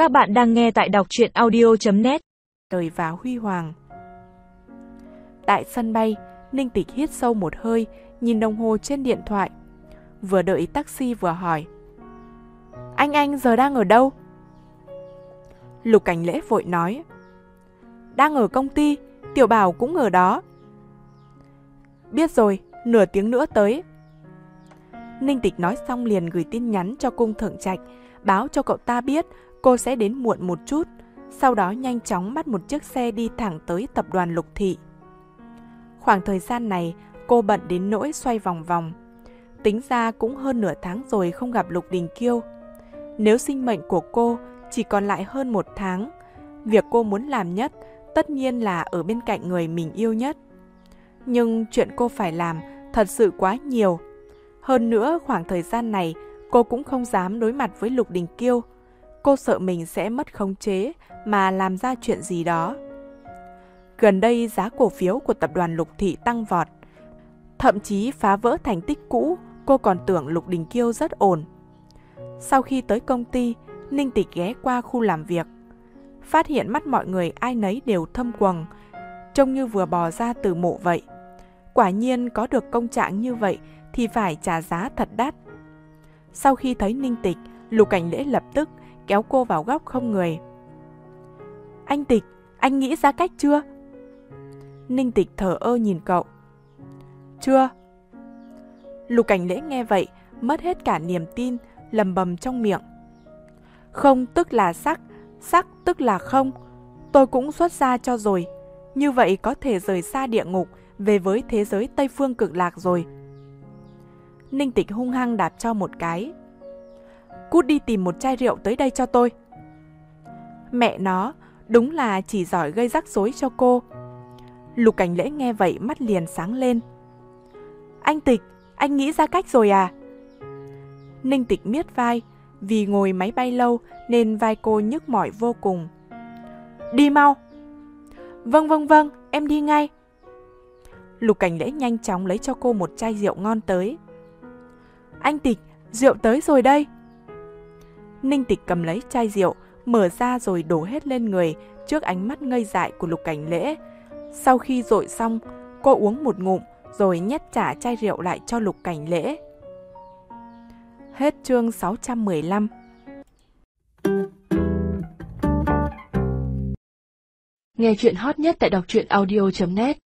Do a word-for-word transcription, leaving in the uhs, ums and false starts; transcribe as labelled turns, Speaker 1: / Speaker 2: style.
Speaker 1: Các bạn đang nghe tại đọc truyện audio chấm net.
Speaker 2: Đời và huy hoàng. Tại sân bay, Ninh Tịch hít sâu một hơi, nhìn đồng hồ trên điện thoại. Vừa đợi taxi vừa hỏi: Anh anh giờ đang ở đâu? Lục Cảnh Lễ vội nói: Đang ở công ty, Tiểu Bảo cũng ở đó. Biết rồi, nửa tiếng nữa tới. Ninh Tịch nói xong liền gửi tin nhắn cho Cung Thượng Trạch, báo cho cậu ta biết cô sẽ đến muộn một chút, sau đó nhanh chóng bắt một chiếc xe đi thẳng tới tập đoàn Lục Thị. Khoảng thời gian này, cô bận đến nỗi xoay vòng vòng. Tính ra cũng hơn nửa tháng rồi không gặp Lục Đình Kiêu. Nếu sinh mệnh của cô chỉ còn lại hơn một tháng, việc cô muốn làm nhất tất nhiên là ở bên cạnh người mình yêu nhất. Nhưng chuyện cô phải làm thật sự quá nhiều. Hơn nữa, khoảng thời gian này, cô cũng không dám đối mặt với Lục Đình Kiêu. Cô sợ mình sẽ mất khống chế mà làm ra chuyện gì đó. Gần đây, giá cổ phiếu của tập đoàn Lục Thị tăng vọt. Thậm chí phá vỡ thành tích cũ, cô còn tưởng Lục Đình Kiêu rất ổn. Sau khi tới công ty, Ninh Tịch ghé qua khu làm việc. Phát hiện mắt mọi người ai nấy đều thâm quầng, trông như vừa bò ra từ mộ vậy. Quả nhiên có được công trạng như vậy thì phải trả giá thật đắt. Sau khi thấy Ninh Tịch, Lục Cảnh Lễ lập tức kéo cô vào góc không người. Anh Tịch, anh nghĩ ra cách chưa? Ninh Tịch thờ ơ nhìn cậu. Chưa. Lục Cảnh Lễ nghe vậy, mất hết cả niềm tin, lầm bầm trong miệng. Không tức là sắc, sắc tức là không. Tôi cũng xuất ra cho rồi. Như vậy có thể rời xa địa ngục, về với thế giới Tây Phương Cực Lạc rồi. Ninh Tịch hung hăng đạp cho một cái. Cút đi tìm một chai rượu tới đây cho tôi. Mẹ nó, đúng là chỉ giỏi gây rắc rối cho cô. Lục Cảnh Lễ nghe vậy mắt liền sáng lên. Anh Tịch, anh nghĩ ra cách rồi à? Ninh Tịch miết vai, vì ngồi máy bay lâu nên vai cô nhức mỏi vô cùng. Đi mau. Vâng vâng vâng, em đi ngay. Lục Cảnh Lễ nhanh chóng lấy cho cô một chai rượu ngon tới. Anh Tịch, rượu tới rồi đây. Ninh Tịch cầm lấy chai rượu, mở ra rồi đổ hết lên người trước ánh mắt ngây dại của Lục Cảnh Lễ. Sau khi dội xong, cô uống một ngụm rồi nhét trả chai rượu lại cho Lục Cảnh Lễ. Hết chương sáu trăm mười lăm.
Speaker 1: Nghe chuyện hot nhất tại đọc truyện audio chấm net.